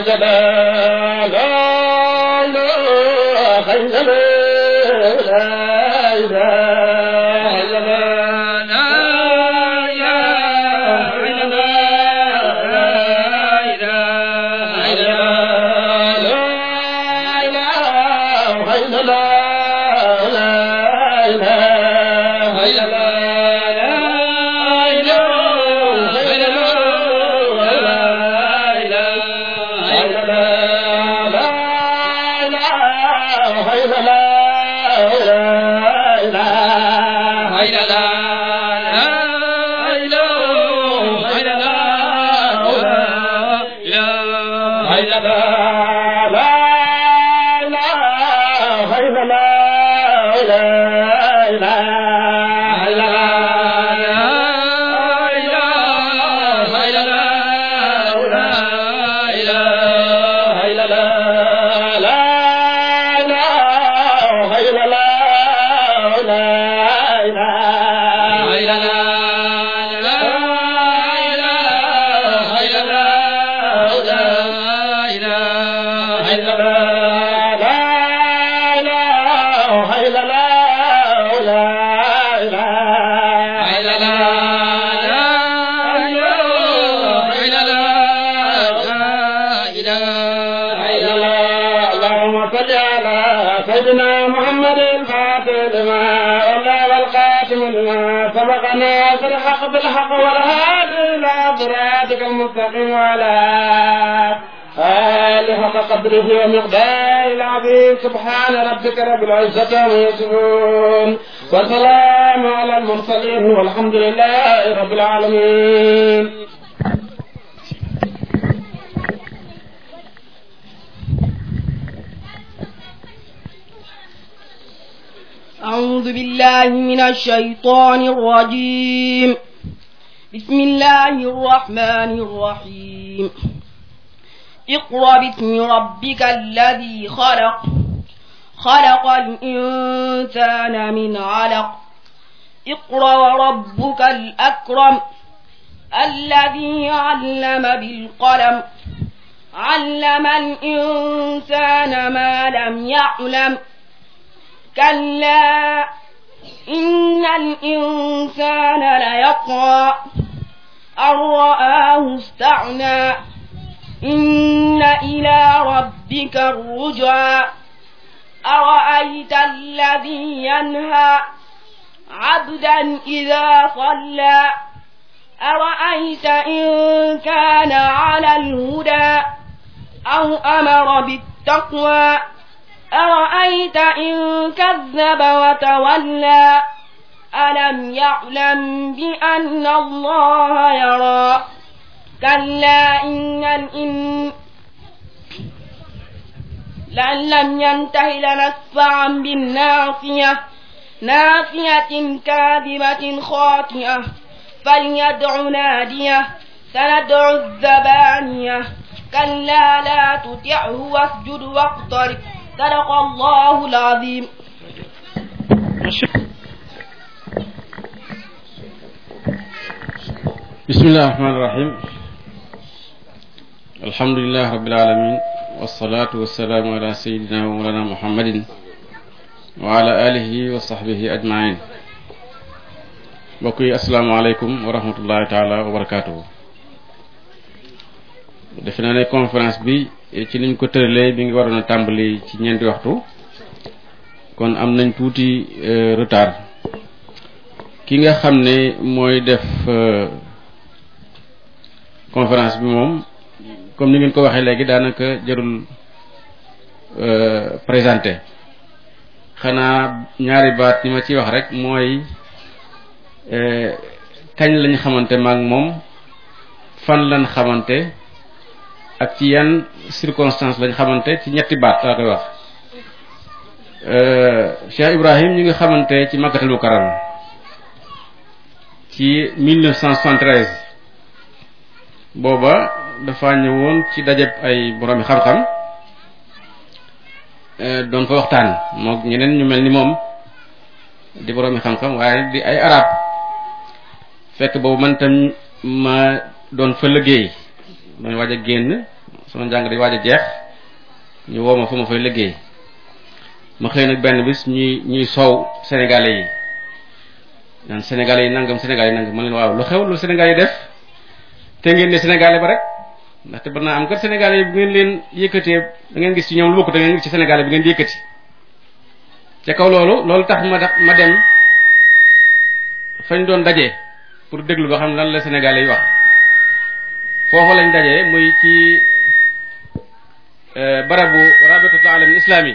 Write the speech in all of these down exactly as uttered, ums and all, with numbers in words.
سيدنا محمد الفاتح لما أولى والقاسم لما سبقنا في الحق بالحق والهادي إلى صراطك المستقيم وعلى آله حق قدره ومقداره العظيم سبحان ربك رب العزة عما يصفون وسلام على المرسلين والحمد لله رب العالمين. أعوذ بالله من الشيطان الرجيم. بسم الله الرحمن الرحيم. اقرأ باسم ربك الذي خلق خلق الإنسان من علق اقرأ وربك الأكرم الذي علم بالقلم علم الإنسان ما لم يعلم كلا إن الإنسان ليطغى أن رآه استغنى إن إلى ربك الرجعى أرأيت الذي ينهى عبدا إذا صلى أرأيت إن كان على الهدى أو أمر بالتقوى أرأيت إن كذب وتولى ألم يعلم بأن الله يرى كلا إن الإن لأن لم ينته لنسفعا بالناصية ناصية كاذبة خاطئة فليدع ناديه سندع الزبانية كلا لا تطعه واسجد واقترب صدق الله العظيم. بسم الله الرحمن الرحيم. الحمد لله رب العالمين والصلاة والسلام على سيدنا ومولانا محمد وعلى آله وصحبه أجمعين. mbokk yi asalaamaaleykum wa rahmatullahi taala wa barakaatuhu. defe naa ne conférence bi ci niñ ko tëralee bi ngi waroon a tàmbali ci ñeenti waxtu kon am nañ tuuti retard. ki nga xam ne mooy def conférence bi moom comme ni ngeen ko waxee léegi daanaka jarul présenté xanaa ñaari baat ñi ma ciy wax rek mooy kañ lañ xamante maak moom fan lañ xamante ak ci yan circonstance lañ xamante ci ñetti baat laa koy wax. Cheikh Ibrahim ñu ngi xamante ci Makkatul Mukarrama ci mille neuf cent soixante-treize booba dafa ñëwoon ci dajeb ay boroomi xam-xam doon fa waxtaan moo ñeneen ñu mel ni moom di boroomi xam-xam waaye di ay arab fekk boobu man tam ma doon fa liggéey doon waaj a génn sama njàng di waaj a jeex ñu woo ma fa ma fay liggéey ma xëy nag benn bis ñuy ñuy soow sénégalais yi naan sénégalais yi nangam sénégalais yi nangam ma leen waaw lu xew lu sénégalais yi def te ngeen ne sénégalais ba rek ndaxte ba naa am kat sénégalais yi bu ngeen leen yëkkatee da ngeen gis ci ñoom lu bokk da ngeen gis ci sénégalais bi ngeen di yëkkati ca kaw loolu loolu tax ma tax ma dem fañ doon dajee pour déglu ba xam lan la sénégalais yi wax foofu lañ dajee muy ci barabu rabitatul alamin islami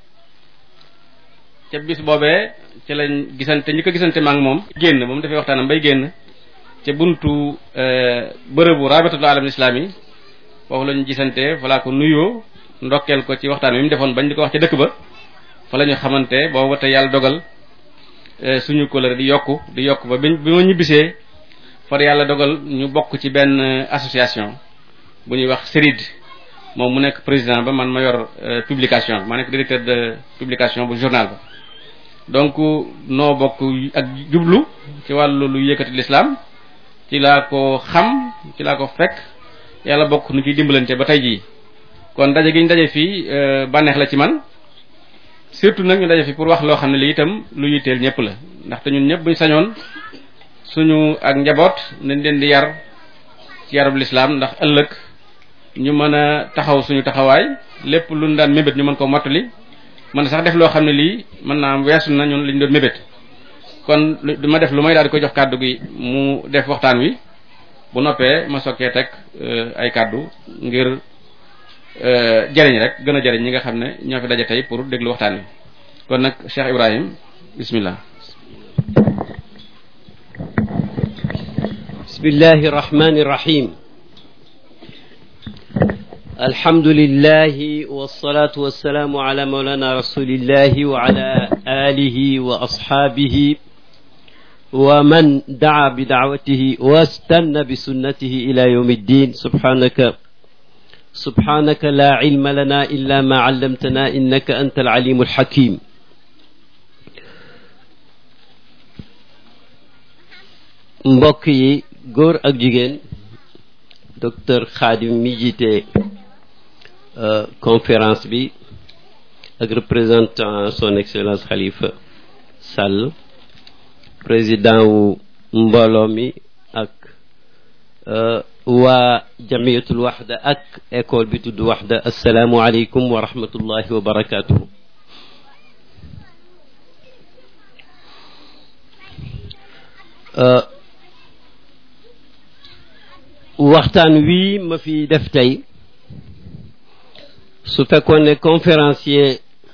ca bis boobee ci lañ gisante ñi ko gisante ma ak moom génn moom dafay waxtaanam bay génn ca buntu bërëbu rabitatul alamin islami foofu lañu gisante voilà ko nuyoo ndokkeel ko ci waxtaan wi mu defoon bañ di ko wax ca dëkk ba fa la ñu xamante booba te yàlla dogal suñu kóllëre di yokku di yokku ba bi bi ma ñibbisee far yàlla dogal ñu bokk ci benn association bu ñuy wax SERID moom mu nekk président ba man ma yor publication ma nekk directeur de publication bu journal ba donc noo bokk ak jublu ci wàllu lu yëkkati l'islam ci laa ko xam ci laa ko fekk yàlla bokk nu ciy dimbalante ba tey jii kon daje gi ñu daje fii bànneex la ci man surtout nag ñu daje fi pour wax loo xam ne lii itam lu yitteel ñëpp la ndaxte ñun ñëpp buñ sañoon suñu ak njaboot nañ leen di yar ci yarub lislaam ndax ëllëg ñu mën a taxaw suñu taxawaay lépp luñ daan mébét ñu mën ko mottali mën sax def loo xam ne lii mën naa am weesu na ñun liñ doon mébét kon du ma def lu may daal di koy jox kàddu gi mu def waxtaan wi bu noppee ma sokkee teg ay kàddu ngir jëriñ rek gën a jëriñ ñi nga xam ne ñoo fi daje tey pour déglu waxtaan wi kon nag Cheikh Ibrahim bismillah bismillahi rahmani rahim alhamdulillahi wassalatu wassalamu ala mawlana rasulillahi wa ala alihi wa ashabihi wa man daa bi da'watihi wastanna bi sunnatihi ila yawmi ddin subhanaka سبحانك لا علم لنا إلا ما علمتنا إنك أنت العليم الحكيم mbokk yi góor ak jigéen docteur Khadim mi jiite conférence bi ak représentant son excellence Khalifa Sall président wu mbooloo mi ak waa jamiyatul waxda ak école bi tudd waxda assalaamu aleykum wa rahmatullahi wa barakatuhu waxtaan wii ma fi def tey su fekkoon ne conférencier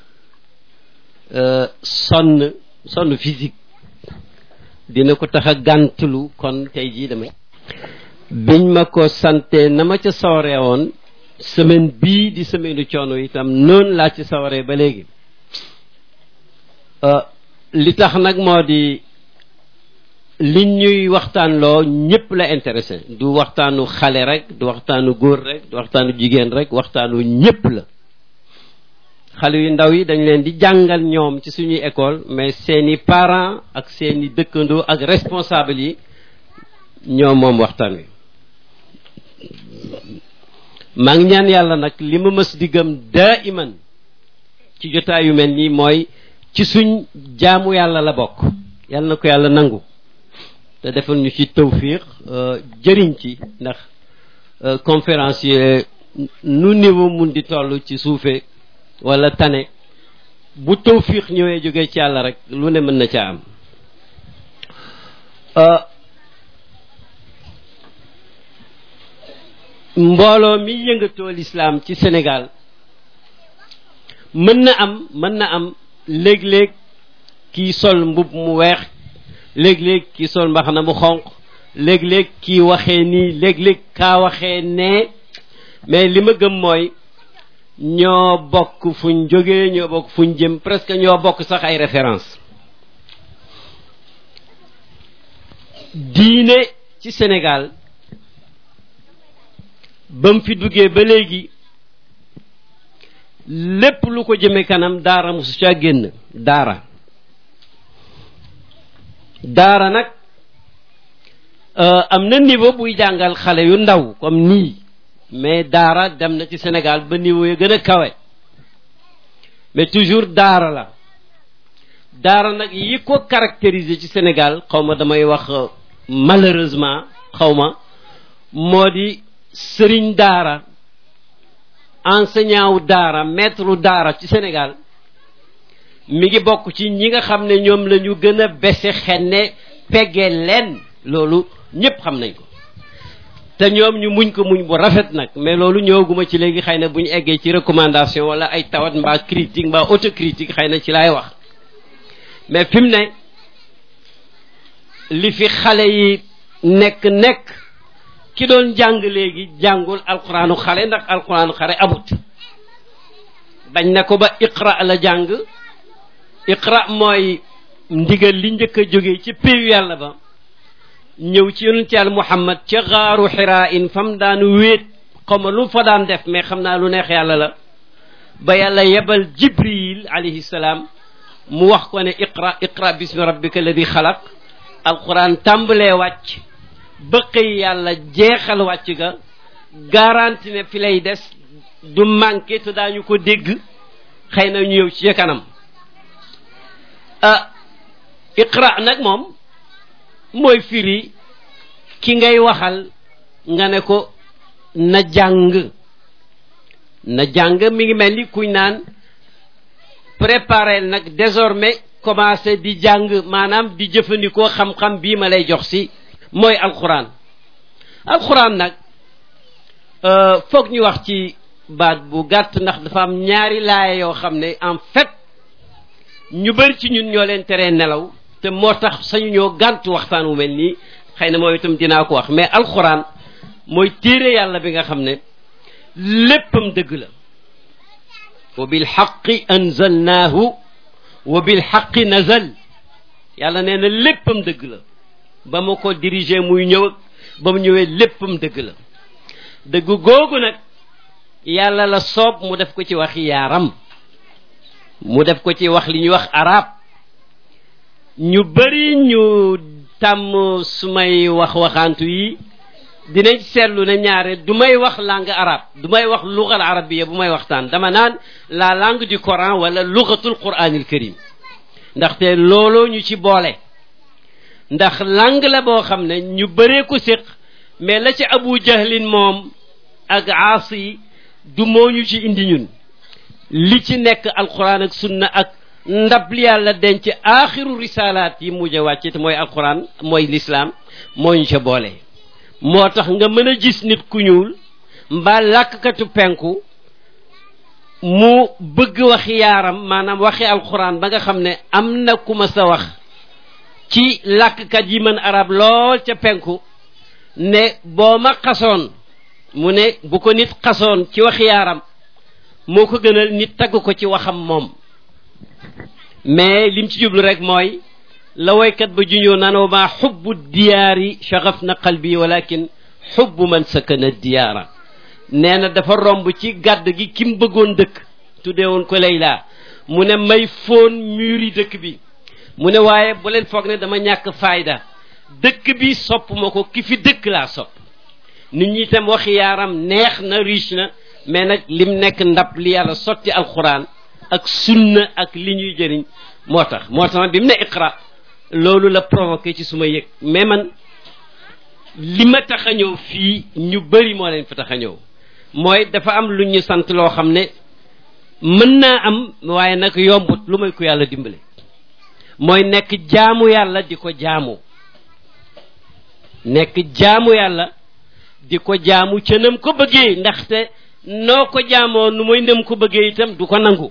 sonn sonn physique dina ko tax a gàntulu kon tey jii damay biñ ma ko sante na ma ca sawaree woon semaine bii di semaine u coono itam noonu laa ci sawaree ba léegi li tax nag moo di li ñuy waxtaan loo ñëpp la intéressé du waxtaanu xale rek du waxtaanu góor rek du waxtaanu jigéen rek waxtaanu ñëpp la xale yu ndaw yi dañ leen di jàngal ñoom ci suñuy école mais seeni parents ak seeni dëkkandoo ak responsable yi ñoom moom waxtaan wi maa ngi ñaan yàlla nag li ma mës di gëm daa iman ci jotaay yu mel nii mooy ci suñ jaamu yàlla la bokk yàlla na ko yàlla nangu te defal ñu ci tawfiq jëriñ ci ndax conférencier nu niveau mun di toll ci suufe wala tane bu tawfiq ñëwee jógee ci yàlla rek lu ne mën na ca am mbooloo mi yëngatoo lislaam ci Sénégal mën na am mën na am léeg-léeg kii sol mbub mu weex léeg-léeg kii sol mbaxana mu xonq léeg-léeg kii waxee nii léeg-léeg kaa waxee nee mais li ma gëm mooy ñoo bokk fuñ jógee ñoo bokk fuñ jëm presque ñoo bokk sax ay référence diine ci Sénégal ba mu fi duggee ba léegi lépp lu ko jëme kanam daara mosu ca génn daara daara nag am na niveau buy jàngal xale yu ndaw comme nii mais daara dem na ci Sénégal ba niveau yi gën a kawe mais toujours daara la daara nag yi ko caractériser ci Sénégal xaw ma damay wax malheureusement xaw ma moo di sëriñ daara enseignant wu daara maître wu daara ci Sénégal mi ngi bokk ci ñi nga xam ne ñoom la ñu gën a bese xenne peggee leen loolu ñépp xam nañ ko te ñoom ñu muñ ko muñ bu rafet nag mais loolu ñëwaguma ci léegi xëy na bu ñu eggee ci recommandation wala ay tawat mbaa critique mbaa autocritique xëy na ci laay wax mais fi mu ne li fi xale yi nekk nekk ki doon jàng léegi jàngul alquraanu xale ndax alquraanu xale amut bañ na ko ba iqra la jàng iqra mooy ndigal li njëkk a jógee ci péeyu yàlla ba ñëw ci yonent yàlla Muhammad ca xaaru xiraa in fam daan wéet xaw ma lu fa daan def mais xam naa lu neex yàlla la ba yàlla yebal Jibril alayhi salaam mu wax ko ne iqra iqra bismi rabbika alladi xalaq alquran tàmbalee wàcc ba xëy yàlla jeexal wàcc ga garanti ne fi lay des du manqué te daañu ko dégg xëy na ñu ñëw ci kanam ah iqra nag moom mooy firi ki ngay waxal nga ne ko na jàng na jàng mi ngi mel ni kuñ naan préparer nag désormais commencé di jàng maanaam di jëfandikoo xam-xam bii ma lay jox si mooy alquran alquran nag foog ñu wax ci baat bu gàtt ndax dafa am ñaari laaya yoo xam ne en fait ñu bari ci ñun ñoo leen teree nelaw te moo tax sañu ñoo gàntu waxtaan wu mel nii xëy na moom itam dinaa ko wax mais alquran mooy téere yàlla bi nga xam ne léppam dëgg la wa bil haqqi anzalnaahu wa bil haqqi nazal yàlla nee na léppam dëgg la ba ma ko diriger muy ñëw ba mu ñëwee léppam dëgg la dëgg googu nag yàlla la soob mu def ko ci wax yaaram mu def ko ci wax li ñuy wax arab ñu bari ñu tàmm su may wax waxaantu yi dinañ seetlu ne ñaare du may wax langue arabe du may wax lugal arabiya bu may waxtaan dama naan la langue du Coran wala lugatul Qur'anil Karim ndaxte looloo ñu ci boole ndax langue la boo xam ne ñu bëree ko séq mais la ci Abu Jahlin moom ak Aasi du moo ñu ci indi ñun li ci nekk alquran ak sunna ak ndab li yàlla denc aaxiru risalaat yi mujj a wàcce te mooy alquran mooy l'islam moo ñu ca boole moo tax nga mën a gis nit ku ñuul mbaa làkkatu penku mu bëgg waxi yaaram maanaam waxi alquran ba nga xam ne am na ku ma sa wax ci làkkkat yi mën arab lool ca penku ne boo ma xasoon mu ne bu ko nit xasoon ci waxi yaaram moo ko gënal nit tagg ko ci waxam moom mais lim ci jublu rek mooy la waykat ba juñoo naan wa maa xubbu diyaari shaghaf na qalbi walakin xubbu man sakana diyaara nee na dafa romb ci gàdd gi ki mu bëggoon dëkk tuddee woon ko Layla mu ne may foon muri dëkk bi mu ne waaye bu leen foog ne dama ñàkk fayda dëkk bi sopp ma ko ki fi dëkk laa sopp nit ñi itam waxi yaaram neex na riche na mais nag lim nekk ndab li yàlla sotti alquran ak sunna ak li ñuy jëriñ moo tax moo tax bi mu ne iqra loolu la provoqué ci suma yëg mais man li ma tax a ñëw fii ñu bari moo leen fa tax a ñëw mooy dafa am lu ñu sant loo xam ne mën naa am waaye nag yombut lu may ko yàlla dimbale mooy nekk jaamu yàlla di ko jaamu nekk jaamu yàlla di ko jaamu ca nam ko bëggee ndaxte noo ko jaamoo nu mooy ndem ko bëggee itam du ko nangu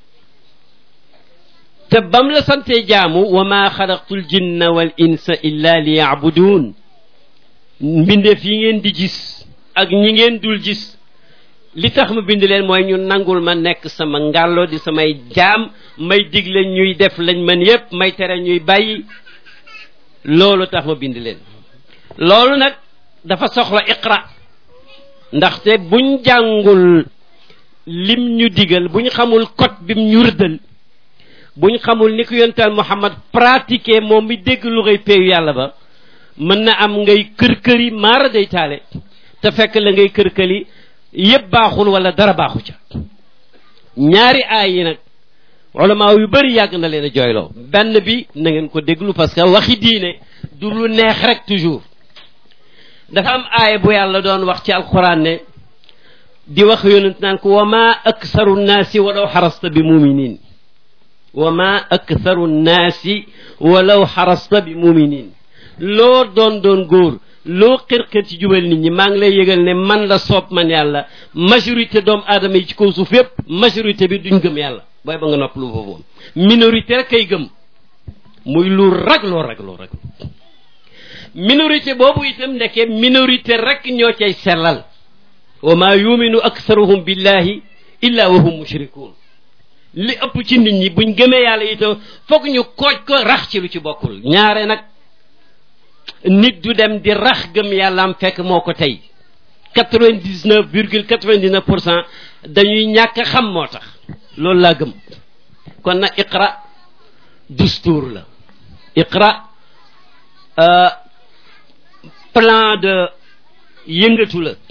te bam la sante jaamu wa ma xalaqtul jinna wal insa illa li yaabuduun mbindeef yi ngeen di gis ak ñi ngeen dul gis li tax ma bind leen mooy ñu nangul ma nekk sama ngàllo di samay jaam may digle ñuy def lañ mën yépp may tere ñuy bàyyi loolu tax ma bind leen loolu nag dafa soxla iqra ndaxte buñ jàngul lim ñu digal buñ xamul code bim ñu rëddal buñ xamul ni ko yontal Muhammad pratiquer moom mi dégg lu ngay peeyu yàlla ba mën na am ngay kër këri maara day taale te fekk la ngay kër-këli yëpp baaxul wala dara baaxu ca ñaari aay yi nag ulama yu bëri yàgg na leen a jooyloo benn bi na ngeen ko déglu parce que waxi diine du lu neex rek toujours dafa am aaya bu yàlla doon wax ci alquran ne di wax yonent naan ko wa ma aktharu nnaasi walaw xarasta bi muminin wa ma aktharu nnaasi walaw xarasta bi muminin loo doon doon góor loo xir-xir ci jubal nit ñi maa ngi lay yëgal ne man la soob man yàlla majorité doomu aadama yi ci kaw suuf yépp majorité bi duñ gëm yàlla booy ba nga nopp lu foofu minorité rek kay gëm muy lu ragloo ragloo rag minorité boobu itam ndeke minorité rek ñoo cay sellal wa ma yuminu aktharuhum billahi illa wa hum mushrikun li ëpp ci nit ñi buñ gëmee yàlla itam foog ñu kooj ko rax ci lu ci bokkul ñaare nag nit du dem di rax gëm yàlla am fekk moo ko tey quatre-vingt-dix-neuf virgule quatre-vingt-dix-neuf pour cent dañuy ñàkk xam moo tax loolu laa gëm kon nag iqra dustuur la iqra plan de yëngatu la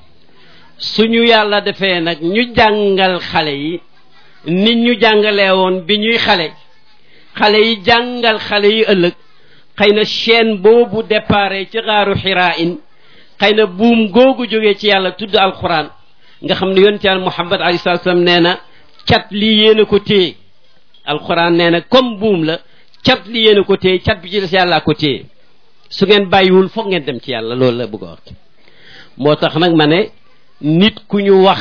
suñu yàlla defee nag ñu jàngal xale yi nit ñu jàngalee woon bi ñuy xale xale yi jàngal xale yi ëllëg xëy na chaîne boobu déparé ci xaaru xiraa in xëy na buum googu jógee ci yàlla tudd alquran nga xam ne yonent yàlla Muhammad alayhi salaatu salaam nee na cat lii yéen a ko téye alquran nee na comme buum la cat li yéen a ko téye cat bi ci des yàllaa ko téye su ngeen bàyyiwul foog ngeen dem ci yàlla loolu la bëgg a wax moo tax nag ma ne nit ku ñu wax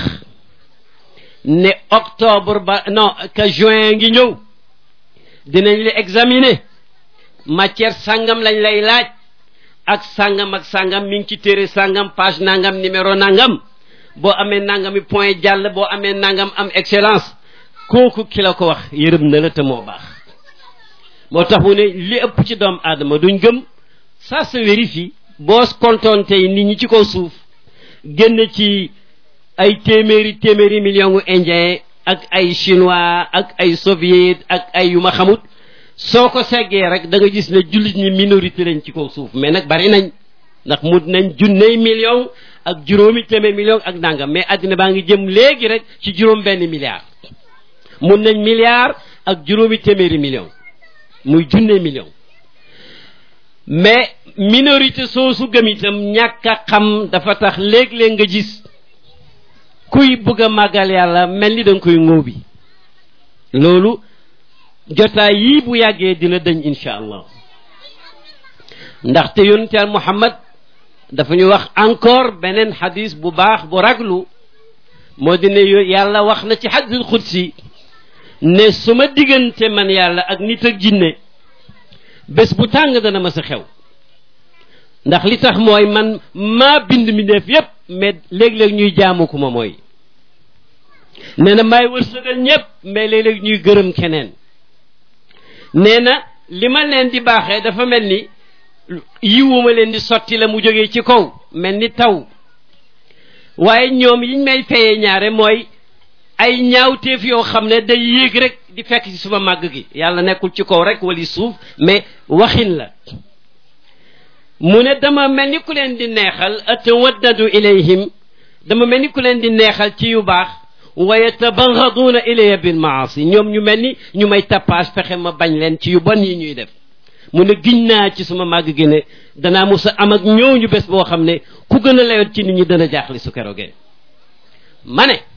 ne octobre ba non que juin ngi ñëw dinañ la examiner matière sangam lañ lay laaj ak sangam ak sangam mi ngi ci téere sangam page nangam numéro nangam boo amee nangami point jàll boo amee nangam am excellence kooku ki la ko wax yërëm na la te moo baax moo tax mu ne li ëpp ci doomu aadama duñ gëm ça se vérifie boo kontoon tey nit ñi ci kaw suuf génn ci ay téeméeri téeméeri million gu indien ak ay chinois ak ay soviet ak ay yu ma xamut soo ko seggee rek da nga gis ne jullit ñi minorité lañ ci kaw suuf mais nag bari nañ ndax mut nañ junney million ak juróomi téeméer million ak nangam mais àddina baa ngi jëm léegi rek ci juróom benn milliard mun nañ milliard ak juróomi téeméeri million muy junney million mais minorité soosu gëm itam ñàkk a xam dafa tax léeg-léeg nga gis kuy bëgg a màggal yàlla mel ni da nga koy ŋóobi loolu jotaay yii bu yàggee dina dañ insha allah ndaxte yonent Yàlla Muhammad dafa ñu wax encore beneen xadis bu baax bu raglu moo di ne yàlla wax na ci xadisul xudsi ne su ma diggante man yàlla ak nit ak jinne bés bu tàng dana ma sa xew ndax li tax mooy man maa bind mi def yépp mais léeg-léeg ñuy jaamu ku ma mooy nee na maay wërsëgal ñépp mais léeg-léeg ñuy gërëm keneen nee na li ma leen di baaxee dafa mel ni yiwuma leen di sotti la mu jógee ci kaw mel ni taw waaye ñoom yiñ may fayee ñaare mooy ay ñaawteef yoo xam ne day yéeg rek di fekk ci suma màgg gi yàlla nekkul ci kaw rek wali suuf mais waxin la mu ne dama mel ni ku leen di neexal atawaddadu ilayhim dama mel ni ku leen di neexal ci yu baax wa yatabaghaduna ilayya bil maasi ñoom ñu mel ni ñu may tappaas fexe ma bañ leen ci yu bon yi ñuy def mu ne giñ naa ci suma màgg gi ne danaa musa am ak ñëw ñu bés boo xam ne ku gën a layoot ci nit ñi dana jaaxli su keroogee ma ne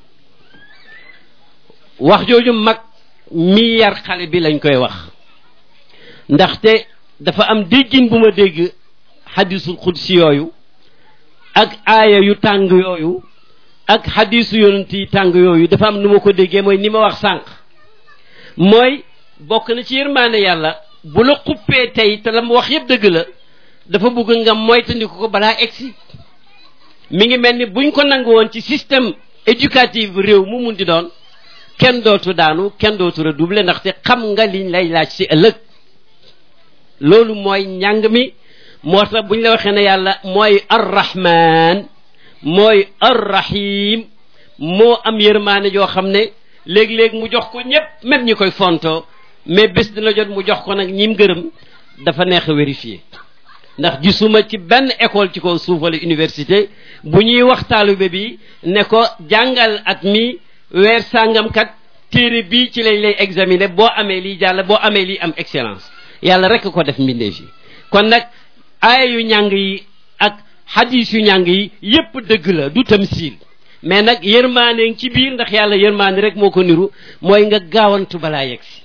wax jooju mag mi yar xale bi lañ koy wax ndaxte dafa am déggin bu ma dégg xadisul xudsi yooyu ak aaya yu tàng yooyu ak xadisu yonent yi tàng yooyu dafa am nu ma ko déggee mooy ni ma wax sànq mooy bokk na ci yërmaane yàlla bu la xuppee tey te la mu wax yëpp dëgg la dafa bëgg nga moytandiku ko balaa egsi mi ngi mel ni buñ ko nangu woon ci système éducatif réew mu mun di doon kenn dootu daanu kenn dootu redoubler ndaxte xam nga liñ lay laaj ci ëllëg loolu mooy njàng mi moo tax buñ la waxee ne yàlla mooy arrahman mooy arrahim moo am yërmaane yoo xam ne léeg-léeg mu jox ko ñépp même ñi koy fontoo mais bés dina jot mu jox ko nag ñim gërëm dafa neex a vérifier ndax gisuma ci benn école ci kaw suuf wala université bu ñuy wax taalibe bi ne ko jàngal at mi weer sàngamkat téere bii ci lañ lay examiner boo amee lii jàll boo amee lii am excellence yàlla rek ko def mbindeef yi kon nag aaya yu ñàng yi ak xadiis yu ñàng yi yépp dëgg la du tamsiil mais nag yërmaane ngi ci biir ndax yàlla yërmaane rek moo ko niru mooy nga gaawantu balaa yegg si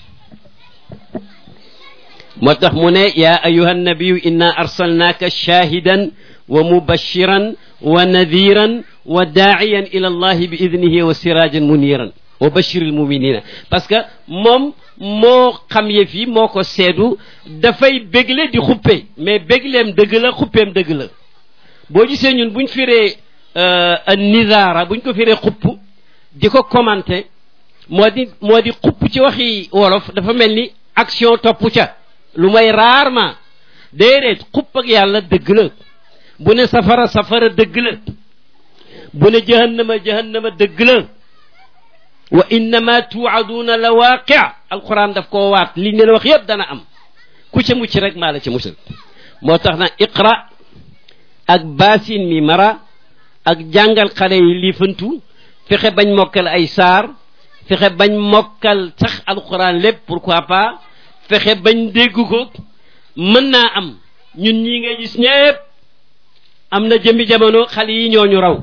moo tax mu ne yaa ayuha nabiyu inna arsalnaaka shaahidan wa mubashiran wa nadiran wa daa'iyan ila allahi bi idnihi wa sirajan muniran wa bashiril muminina parce que moom moo xam yëf yi moo ko seedu dafay bégle di xuppe mais bégleem dëgg la xuppeem dëgg la boo gisee ñun buñ firee nizaara buñ ko firee xupp di ko commenter moo di moo di xupp ci waxi wolof dafa mel ni action topp ca lu may rarement déedéet xupp ak yàlla dëgg la bu ne safara safara dëgg la bu ne jahannama jahannama dëgg la wa innama tuuaduuna la waaqi alquran daf koo waat li leen wax yëpp dana am ku ca mucc rek maa la ca musal moo tax na iqra ak baasin mi mara ak jàngal xale yi liifantu fexe bañ mokkal ay saar fexe bañ mokkal sax alquran lépp pourquoi pas fexe bañ dégg ko mën naa am ñun ñi ngay gis ñépp am na jëmmi jamono xale yi ñooñu raw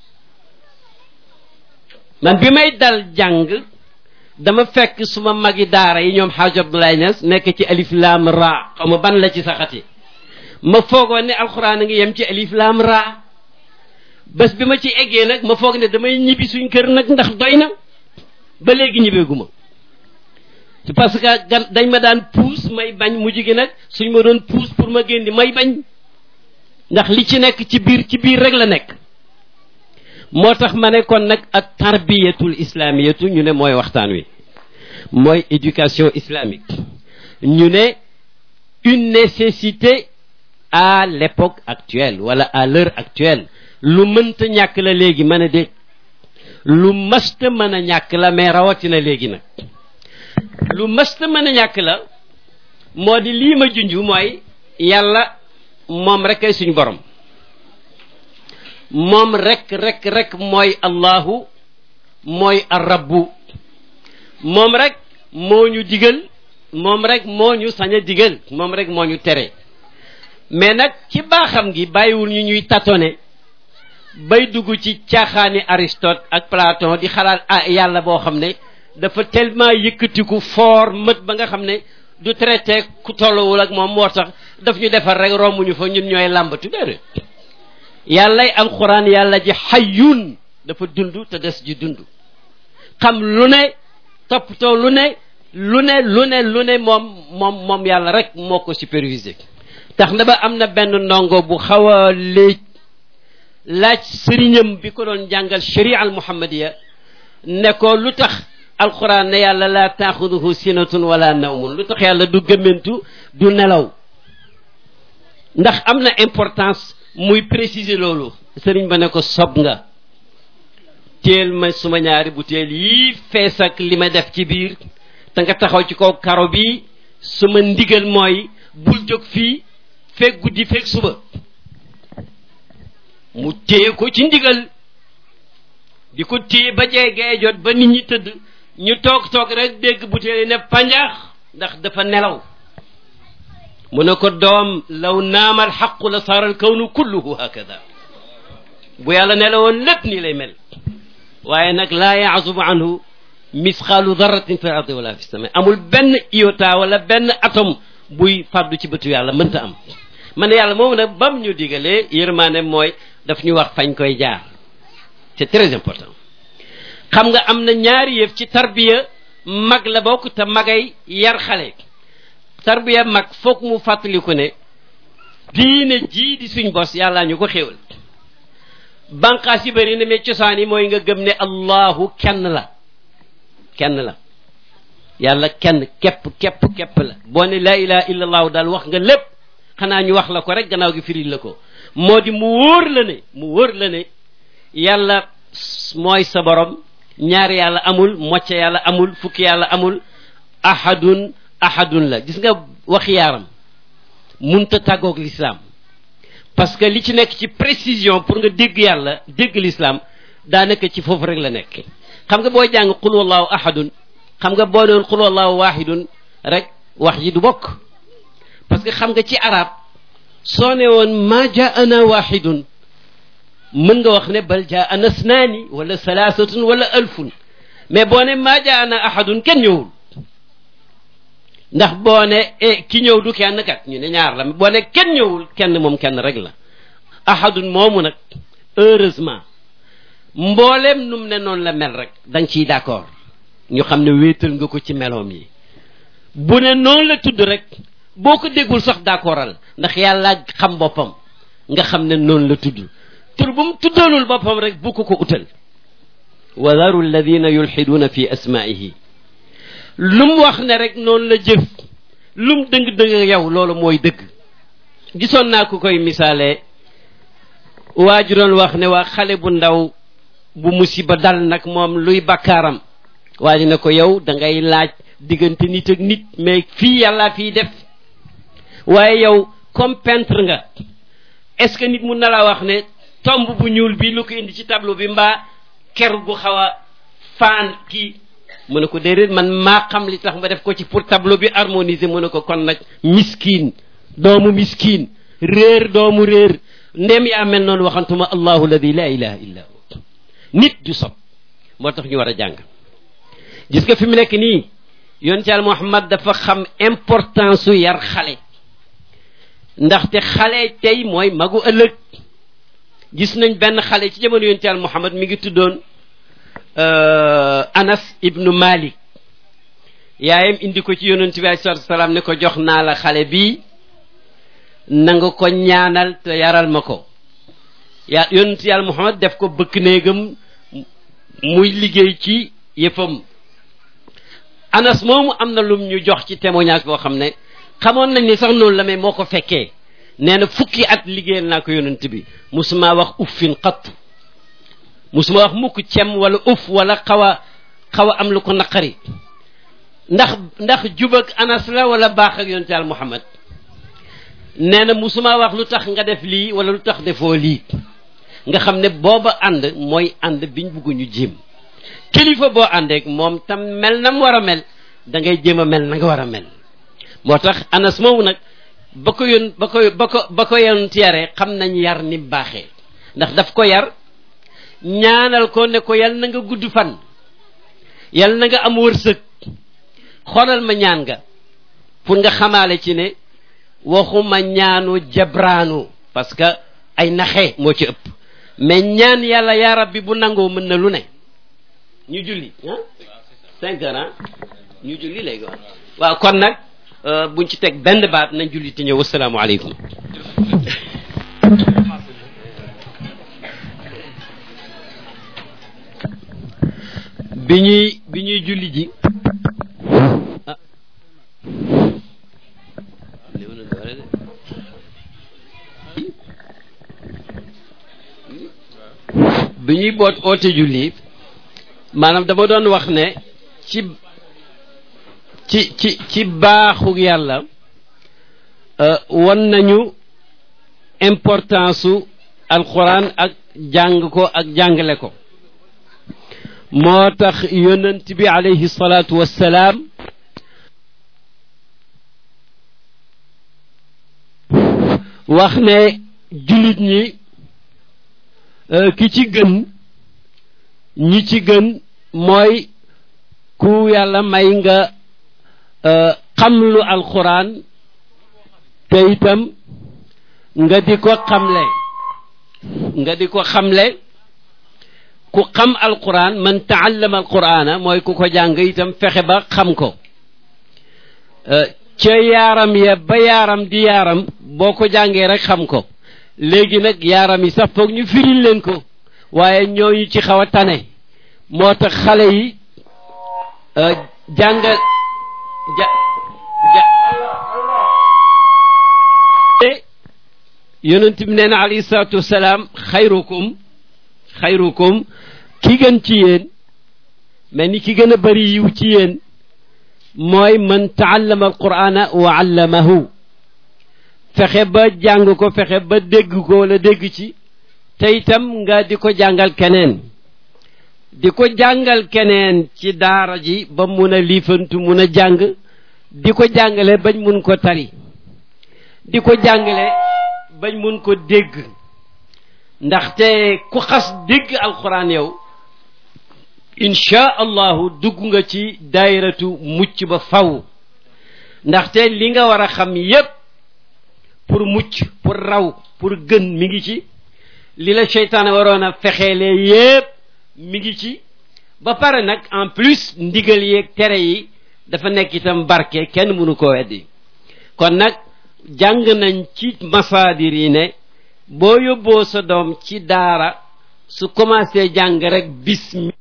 man bi may dal jàng dama fekk suma magi daara yi ñoom xaaj Abdoulaye Niass nekk ci alif laam ra xaw ma ban la ci saxati ma foogoon ne alxuraan a ngi yem ci alif laam ra bés bi ma ci eggee nag ma foog ne damay ñibbi suñ kër nag ndax doy na ba léegi ñibbeeguma parce que gan dañ ma daan puus may bañ mujj gi nag suñ ma doon puus pour ma génn may bañ ndax li ci nekk ci biir ci biir rek la nekk moo tax ma ne kon nag ak tarbiyatul islamiyatu ñu ne mooy waxtaan wi mooy éducation islamique ñu ne une nécessité à l'époque actuelle wala à l'heure actuelle lu mënta ñàkk la léegi mën a dégg lu mësta mën a ñàkk la mais rawatina léegi nag lu mësta mën a ñàkk la moo di lii ma junju mooy yàlla moom rek ay suñu borom moom rek rek rek mooy allahu mooy arrabbu moom rek moo ñu digal moom rek moo ñu sañ a digal moom rek moo ñu tere mais nag ci baaxam gi bàyyiwul ñu ñuy tâtonner bay dugg ci caaxaani Aristote ak Platon di xalaat ah yàlla boo xam ne dafa tellement yëkkatiku fort mët ba nga xam ne du traité ku tollowul ak moom moo tax daf ñu defar rek rombuñu fa ñun ñooy làmbatu déedéet yàllay alquran yàlla ji xayyun dafa dund te des ji dund xam lu ne toppatoo lu ne lu ne lu ne lu ne moom moom moom yàlla rek moo ko supervisé tax na ba am na benn ndongo bu xaw a léej laaj sëriñam bi ko doon jàngal sharia al muhammadiya ne ko lu tax alquran ne yàlla la taaxuduhu sinatun wala nawmun lu tax yàlla du gëmmentu du nelaw ndax am na importance muy préciser loolu sëriñ ba ne ko sob nga teel ma suma ñaari butéel yii fees ak li ma def ci biir te nga taxaw ci kaw karo bi suma ndigal mooy bul jóg fii fekk guddi fekk suba mu téye ko ci ndigal di ko téye ba jeegee jot ba nit ñi tëdd ñu toog toog rek dégg butéel yi ne panjaax ndax dafa nelaw mu ne ko doom law naama alxaqu la saara alkawnu kulluhu hakada bu yàlla nelawoon lépp nii lay mel waaye nag laa yaasubu anhu misqaalu darratin fi ardi wala fi sama amul benn iota wala benn atome buy fàddu ci bëtu yàlla mënta am man ne yàlla moom nag bam ñu digalee yërmaane mooy daf ñu wax fañ koy jaar c'est très important xam nga am na ñaari yëf ci tarbiya mag la bokk te magay yar xale tarbiya mag foog mu fàttaliku ne diine jii di suñ bos yàlla ñu ko xéewal banqaas yi bëri na mais cosaan yi mooy nga gëm ne allahu kenn la kenn la yàlla kenn képp képp képp la boo ne laa ilaha illa allahu daal wax nga lépp xanaa ñu wax la ko rek gannaaw gi firil la ko moo di mu wóor la ne mu wóor la ne yàlla mooy sa borom ñaari yàlla amul mocce yàlla amul fukki yàlla amul ahadun ahadun la gis nga wax yaaram munta tàggoog l'islam parce que li ci nekk ci précision pour nga dégg yàlla dégg l'islam daanaka ci foofu rek la nekk xam nga booy jàng qul wallahu ahadun xam nga boo doon qul wallahu wahidun rek wax ji du bokk parce que xam nga ci arab soo ne woon ma jaana wahidun mën nga wax ne bal jaana snaani wala salaasatun wala alfun mais boo ne ma jaana ahadun kenn ñëwul ndax boo ne e ki ñëw du kenn kat ñu ne ñaar la boo ne kenn ñëwul kenn moom kenn rek la ahadun moomu nag heureusement mbooleem num ne noonu la mel rek da nga ciy d'accord ñu xam ne wéetal nga ko ci meloom yi bu ne noonu la tudd rek boo ko déggul sax d'accordal ndax yàlla xam boppam nga xam ne noonu la tudd tur bu mu tuddoonul boppam rek bu ko ko utal wa daru alladina yulxiduuna fi asmaihi lu mu wax ne rek noonu la jëf lu mu dëng-dëng yow loolu mooy dëgg gisoon naa ku koy misaale waa ji doon wax ne waa xale bu ndaw bu musiba dal nag moom luy bakkaaram waa ji ne ko yow da ngay laaj diggante nit ak nit mais fii yàlla fii def waaye yow comme peintre nga est-ce que nit mun na la wax ne tomb bu ñuul bi lu ko indi ci tableau bi mbaa ker gu xaw a faan kii mu ne ko déedéet man maa xam li tax ma def ko ci pour tableau bi harmoniser mu ne ko kon nag miskiin doomu miskiin réer doomu réer ndem yaa mel noonu waxantuma allahu alladi la ilaha illa hu nit du sob moo tax ñu war a jàng gis nga fi mu nekk nii yonent Yàlla Muhammad dafa xam importance su yar xale ndaxte xale tey mooy magu ëllëg gis nañ benn xale ci jamono yonent Yàlla Muhammad mi ngi tuddoon Anas ibnu Malik yaayam indi ko ci yonent bi alayhi salaatu salaam ne ko jox naa la xale bi na nga ko ñaanal te yaral ma ko ya yonent Yàlla Muhammad def ko bëkk néegam muy liggéey ci yëfam Anas moomu am na lum ñu jox ci témoignage boo xam ne xamoon nañ ni sax noonu la mais moo ko fekkee nee na fukki at liggéeyal naa ko yonent bi musuma wax uffin qatt musuma wax mukk cem wala uff wala xaw a xaw a am lu ko naqari ndax ndax jub ak Anas la wala baax ak yonent Yàlla Muhammad nee na musuma wax lu tax nga def lii wala lu tax defoo lii nga xam ne booba ànd mooy ànd biñ bugg ñu jéem kilifa boo àndeek moom tam mel na mu war a mel da ngay jéem a mel na nga war a mel moo tax Anas moomu nag ba ko yoon ba ko ba ko ba ko yonent yare xam nañ yar ni baaxee ndax daf ko yar ñaanal ko ne ko yal na nga gudd fan yal na nga am wërsëg xoolal ma ñaan nga pour nga xamaale ci ne waxuma ñaanu jabraanu parce que ay naxe moo ci ëpp mais ñaan yàlla yaa rabbi bu nangoo mën na lu ne ñu julli ah cinq heures ah ñu julli léegi waaw kon nag buñ ci teg benn baat nañ julli te ñëw wasalaamu aleykum bi ñuy bi ñuy julli ji ah bi ñuy boot oote julli maanaam dama doon wax ne ci ci ci ci baaxu yàlla wan nañu importance su alquran ak jàng ko ak jàngale ko moo tax yonent bi alayhi salaatu wassalaam wax ne jullit ñi ki ci gën ñi ci gën mooy ku yàlla may nga xamlu alquran te itam nga di ko xamle nga di ko xamle ku xam alquran man taallama alqurana mooy ku ko jàng itam fexe ba xam ko ca yaaram ya ba yaaram di yaaram boo ko jàngee rek xam ko léegi nag yaaram yi sax foog ñu firil leen ko waaye ñooñu ci xaw a tane moo tax xale yi jàng ja ja yonent bi nee na alayhi salaatu wasalaam xayrukum xayrukum ki gën ci yéen mais ni ki gën a bari yiw ci yéen mooy man taallama alqur'ana wa allamahu fexe ba jàng ko fexe ba dégg ko wala dégg ci te itam nga di ko jàngal keneen di ko jàngal keneen ci daara ji ba mun a liifantu mun a jàng di ko jàngale bañ mun ko tari di ko jàngale bañ mun ko dégg ndaxte ku xas dégg alxuraan yow insha allahu dugg nga ci daayiratu mucc ba faw ndaxte li nga war a xam yépp pour mucc pour raw pour gën mi ngi ci li la seytaane waroon a fexeele yépp mi ngi ci ba pare nag en plus ndigal yeeg tere yi dafa nekk itam barke kenn mënu ko weddi kon nag jàng nañ ci masaadir yi ne boo yóbboo sa doom ci daara su commencé jàng rek bismi